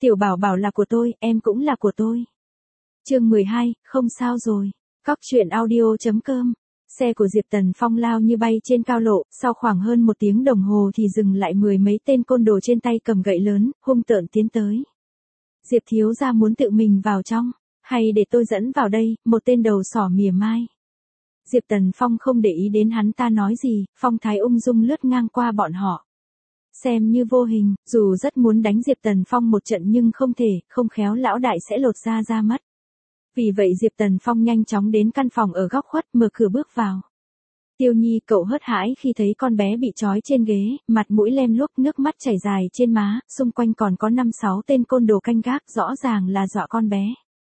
Tiểu Bảo Bảo là của tôi, em cũng là của tôi. Chương 12, không sao rồi. Cóc truyện audio.com. Xe của Diệp Tần Phong lao như bay trên cao lộ, sau khoảng hơn 1 tiếng đồng hồ thì dừng lại 10 mấy tên côn đồ trên tay cầm gậy lớn, hung tợn tiến tới. Diệp thiếu gia muốn tự mình vào trong, hay để tôi dẫn vào đây, một tên đầu sỏ mỉa mai. Diệp Tần Phong không để ý đến hắn ta nói gì, phong thái ung dung lướt ngang qua bọn họ. Xem như vô hình, dù rất muốn đánh Diệp Tần Phong một trận nhưng không thể, không khéo lão đại sẽ lột da mất. Vì vậy Diệp Tần Phong nhanh chóng đến căn phòng ở góc khuất, mở cửa bước vào. Tiêu Nhi cậu hớt hãi khi thấy con bé bị trói trên ghế, mặt mũi lem luốc, nước mắt chảy dài trên má, xung quanh còn có 5-6 tên côn đồ canh gác, rõ ràng là dọa con bé.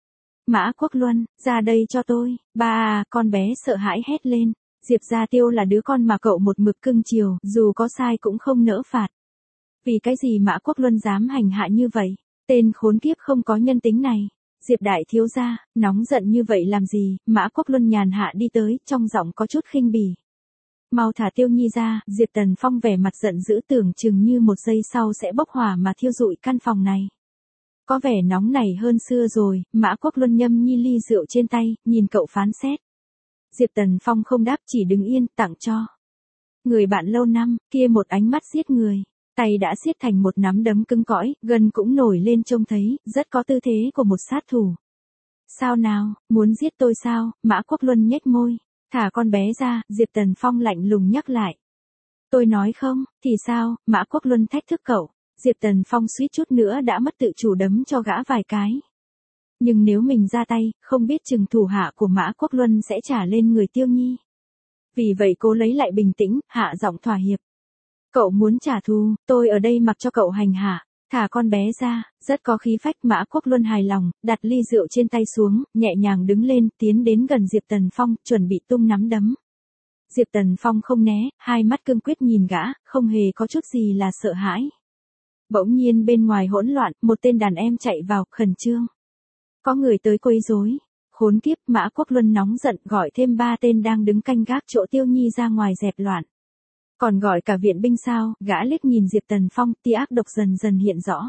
Mã Quốc Luân, ra đây cho tôi, ba à, con bé sợ hãi hét lên. Diệp Gia Tiêu là đứa con mà cậu một mực cưng chiều, dù có sai cũng không nỡ phạt. Vì cái gì Mã Quốc Luân dám hành hạ như vậy? Tên khốn kiếp không có nhân tính này. Diệp đại thiếu gia, nóng giận như vậy làm gì? Mã Quốc Luân nhàn hạ đi tới, trong giọng có chút khinh bỉ. Mau thả Tiêu Nhi ra, Diệp Tần Phong vẻ mặt giận dữ, tưởng chừng như 1 giây sau sẽ bốc hỏa mà thiêu rụi căn phòng này. Có vẻ nóng nảy hơn xưa rồi, Mã Quốc Luân nhâm nhi ly rượu trên tay, nhìn cậu phán xét. Diệp Tần Phong không đáp, chỉ đứng yên, tặng cho. Người bạn lâu năm, kia một ánh mắt giết người. Tay đã siết thành một nắm đấm cứng cỏi, gân cũng nổi lên trông thấy, rất có tư thế của một sát thủ. Sao nào, muốn giết tôi sao? Mã Quốc Luân nhếch môi. Thả con bé ra, Diệp Tần Phong lạnh lùng nhắc lại. Tôi nói không, thì sao? Mã Quốc Luân thách thức cậu. Diệp Tần Phong suýt chút nữa đã mất tự chủ, đấm cho gã vài cái. Nhưng nếu mình ra tay, không biết chừng thủ hạ của Mã Quốc Luân sẽ trả lên người Tiêu Nhi. Vì vậy cố lấy lại bình tĩnh, hạ giọng thỏa hiệp. Cậu muốn trả thù, tôi ở đây mặc cho cậu hành hạ. Thả con bé ra, rất có khí phách. Mã Quốc Luân hài lòng, đặt ly rượu trên tay xuống, nhẹ nhàng đứng lên, tiến đến gần Diệp Tần Phong, chuẩn bị tung nắm đấm. Diệp Tần Phong không né, hai mắt cương quyết nhìn gã, không hề có chút gì là sợ hãi. Bỗng nhiên bên ngoài hỗn loạn, một tên đàn em chạy vào, khẩn trương. Có người tới quấy rối. Khốn kiếp, Mã Quốc Luân nóng giận, gọi thêm 3 tên đang đứng canh gác chỗ Tiêu Nhi ra ngoài dẹp loạn. Còn gọi cả viện binh sao? Gã liếc nhìn Diệp Tần Phong, tia ác độc dần dần hiện rõ.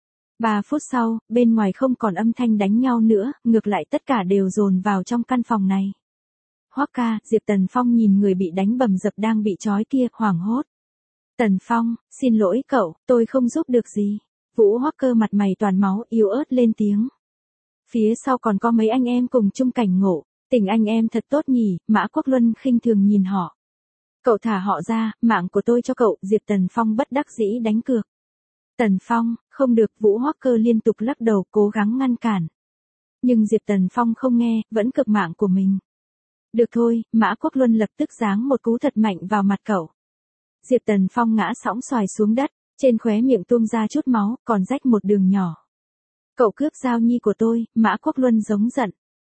3 phút sau, bên ngoài không còn âm thanh đánh nhau nữa, ngược lại tất cả đều dồn vào trong căn phòng này. Hoắc ca, Diệp Tần Phong nhìn người bị đánh bầm dập đang bị trói kia, hoảng hốt. Tần Phong, xin lỗi cậu, tôi không giúp được gì. Vũ Hoắc Cơ mặt mày toàn máu, yếu ớt lên tiếng. Phía sau còn có mấy anh em cùng chung cảnh ngộ, tình anh em thật tốt nhỉ? Mã Quốc Luân khinh thường nhìn họ. Cậu thả họ ra, mạng của tôi cho cậu. Diệp Tần Phong bất đắc dĩ đánh cược. Tần Phong, không được. Vũ Hoắc Cơ liên tục lắc đầu, cố gắng ngăn cản. Nhưng Diệp Tần Phong không nghe, vẫn cược mạng của mình. Được thôi, Mã Quốc Luân lập tức giáng một cú thật mạnh vào mặt cậu. Diệp Tần Phong ngã sõng xoài xuống đất, trên khóe miệng tuôn ra chút máu, còn rách một đường nhỏ. Cậu cướp Giao Nhi của tôi, Mã Quốc Luân giống giận.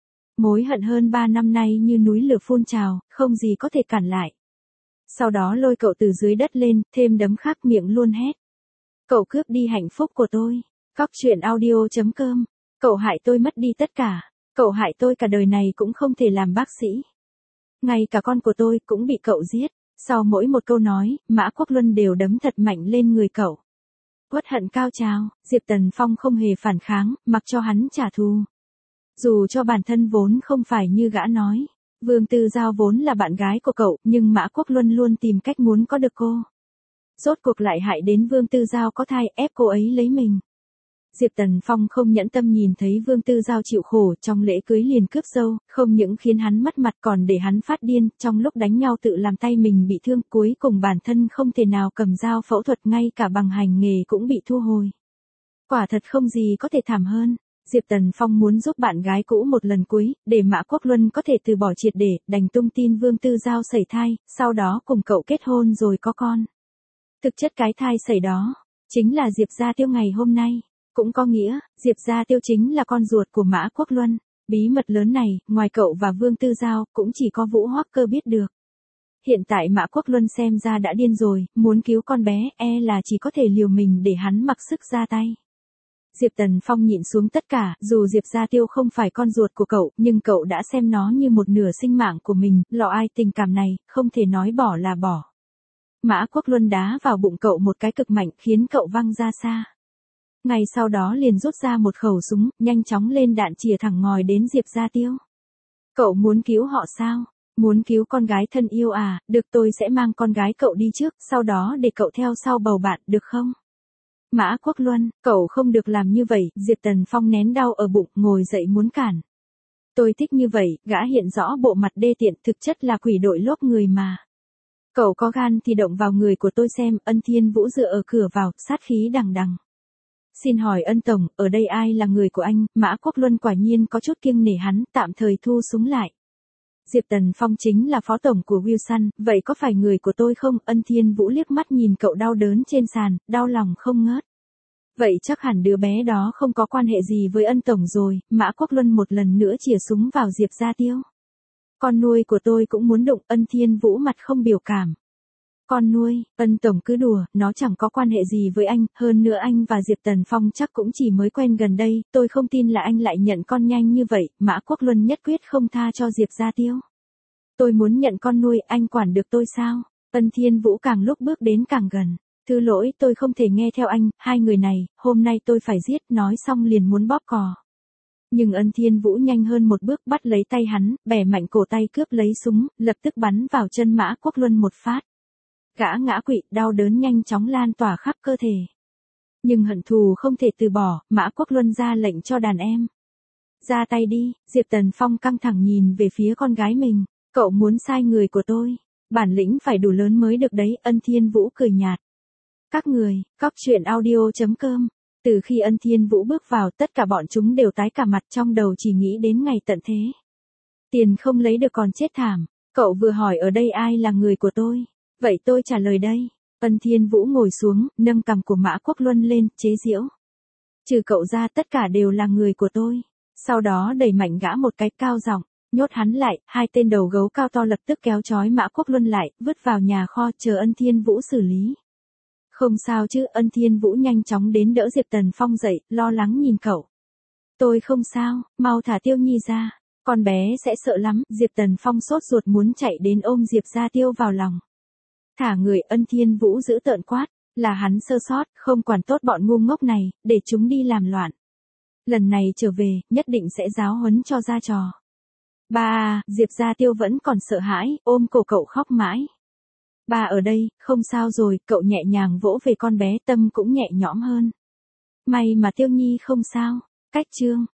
Mối hận hơn 3 năm nay như núi lửa phun trào, không gì có thể cản lại. Sau đó lôi cậu từ dưới đất lên, thêm đấm khác, miệng luôn hét. Cậu cướp đi hạnh phúc của tôi. Cóc truyện audio.com. Cậu hại tôi mất đi tất cả. Cậu hại tôi cả đời này cũng không thể làm bác sĩ. Ngay cả con của tôi cũng bị cậu giết. Sau mỗi một câu nói, Mã Quốc Luân đều đấm thật mạnh lên người cậu. Uất hận cao trào, Diệp Tần Phong không hề phản kháng, mặc cho hắn trả thù. Dù cho bản thân vốn không phải như gã nói. Vương Tư Giao vốn là bạn gái của cậu, nhưng Mã Quốc Luân luôn tìm cách muốn có được cô. Rốt cuộc lại hại đến Vương Tư Giao có thai, ép cô ấy lấy mình. Diệp Tần Phong không nhẫn tâm nhìn thấy Vương Tư Giao chịu khổ, trong lễ cưới liền cướp dâu, không những khiến hắn mất mặt còn để hắn phát điên, trong lúc đánh nhau tự làm tay mình bị thương, cuối cùng bản thân không thể nào cầm dao phẫu thuật, ngay cả bằng hành nghề cũng bị thu hồi. Quả thật không gì có thể thảm hơn. Diệp Tần Phong muốn giúp bạn gái cũ một lần cuối, để Mã Quốc Luân có thể từ bỏ triệt để, đành tung tin Vương Tư Giao sẩy thai, sau đó cùng cậu kết hôn rồi có con. Thực chất cái thai sẩy đó, chính là Diệp Gia Tiêu ngày hôm nay. Cũng có nghĩa, Diệp Gia Tiêu chính là con ruột của Mã Quốc Luân. Bí mật lớn này, ngoài cậu và Vương Tư Giao, cũng chỉ có Vũ Hoắc Cơ biết được. Hiện tại Mã Quốc Luân xem ra đã điên rồi, muốn cứu con bé, là chỉ có thể liều mình để hắn mặc sức ra tay. Diệp Tần Phong nhịn xuống tất cả, dù Diệp Gia Tiêu không phải con ruột của cậu, nhưng cậu đã xem nó như một nửa sinh mạng của mình, lọ ai tình cảm này, không thể nói bỏ là bỏ. Mã Quốc Luân đá vào bụng cậu một cái cực mạnh, khiến cậu văng ra xa. Ngay sau đó liền rút ra một khẩu súng, nhanh chóng lên đạn chìa thẳng ngòi đến Diệp Gia Tiêu. Cậu muốn cứu họ sao? Muốn cứu con gái thân yêu à, được tôi sẽ mang con gái cậu đi trước, sau đó để cậu theo sau bầu bạn, được không? Mã Quốc Luân, cậu không được làm như vậy, Diệp Tần Phong nén đau ở bụng, ngồi dậy muốn cản. Tôi thích như vậy, gã hiện rõ bộ mặt đê tiện, thực chất là quỷ đội lốp người mà. Cậu có gan thì động vào người của tôi xem, Ân Thiên Vũ dựa ở cửa vào, sát khí đằng đằng. Xin hỏi Ân Tổng, ở đây ai là người của anh? Mã Quốc Luân quả nhiên có chút kiêng nể hắn, tạm thời thu súng lại. Diệp Tần Phong chính là phó tổng của Wilson, vậy có phải người của tôi không? Ân Thiên Vũ liếc mắt nhìn cậu đau đớn trên sàn, đau lòng không ngớt. Vậy chắc hẳn đứa bé đó không có quan hệ gì với Ân Tổng rồi, Mã Quốc Luân một lần nữa chìa súng vào Diệp Gia Tiêu. Con nuôi của tôi cũng muốn đụng, Ân Thiên Vũ mặt không biểu cảm. Con nuôi, Ân Tổng cứ đùa, nó chẳng có quan hệ gì với anh, hơn nữa anh và Diệp Tần Phong chắc cũng chỉ mới quen gần đây, tôi không tin là anh lại nhận con nhanh như vậy, Mã Quốc Luân nhất quyết không tha cho Diệp Gia Tiêu. Tôi muốn nhận con nuôi, anh quản được tôi sao? Ân Thiên Vũ càng lúc bước đến càng gần. Thứ lỗi, tôi không thể nghe theo anh, hai người này, hôm nay tôi phải giết, nói xong liền muốn bóp cò. Nhưng Ân Thiên Vũ nhanh hơn một bước bắt lấy tay hắn, bẻ mạnh cổ tay cướp lấy súng, lập tức bắn vào chân Mã Quốc Luân một phát. Gã ngã quỵ, đau đớn nhanh chóng lan tỏa khắp cơ thể. Nhưng hận thù không thể từ bỏ, Mã Quốc Luân ra lệnh cho đàn em. Ra tay đi, Diệp Tần Phong căng thẳng nhìn về phía con gái mình. Cậu muốn sai người của tôi, bản lĩnh phải đủ lớn mới được đấy, Ân Thiên Vũ cười nhạt. Các người, cóc truyện audio.com. Từ khi Ân Thiên Vũ bước vào, tất cả bọn chúng đều tái cả mặt, trong đầu chỉ nghĩ đến ngày tận thế. Tiền không lấy được còn chết thảm. Cậu vừa hỏi ở đây ai là người của tôi. Vậy tôi trả lời đây. Ân Thiên Vũ ngồi xuống, nâng cằm của Mã Quốc Luân lên, chế giễu. Trừ cậu ra tất cả đều là người của tôi. Sau đó đẩy mạnh gã một cái, cao giọng, nhốt hắn lại, hai tên đầu gấu cao to lập tức kéo trói Mã Quốc Luân lại, vứt vào nhà kho, chờ Ân Thiên Vũ xử lý. Không sao chứ, Ân Thiên Vũ nhanh chóng đến đỡ Diệp Tần Phong dậy, lo lắng nhìn cậu. Tôi không sao, mau thả Tiêu Nhi ra, con bé sẽ sợ lắm, Diệp Tần Phong sốt ruột muốn chạy đến ôm Diệp Gia Tiêu vào lòng. Thả người, Ân Thiên Vũ giữ tợn quát, là hắn sơ sót, không quản tốt bọn ngu ngốc này, để chúng đi làm loạn. Lần này trở về, nhất định sẽ giáo huấn cho ra trò. Ba à, Diệp Gia Tiêu vẫn còn sợ hãi, ôm cổ cậu khóc mãi. Ba ở đây, không sao rồi, cậu nhẹ nhàng vỗ về con bé, tâm cũng nhẹ nhõm hơn. May mà Tiêu Nhi không sao. Cách chương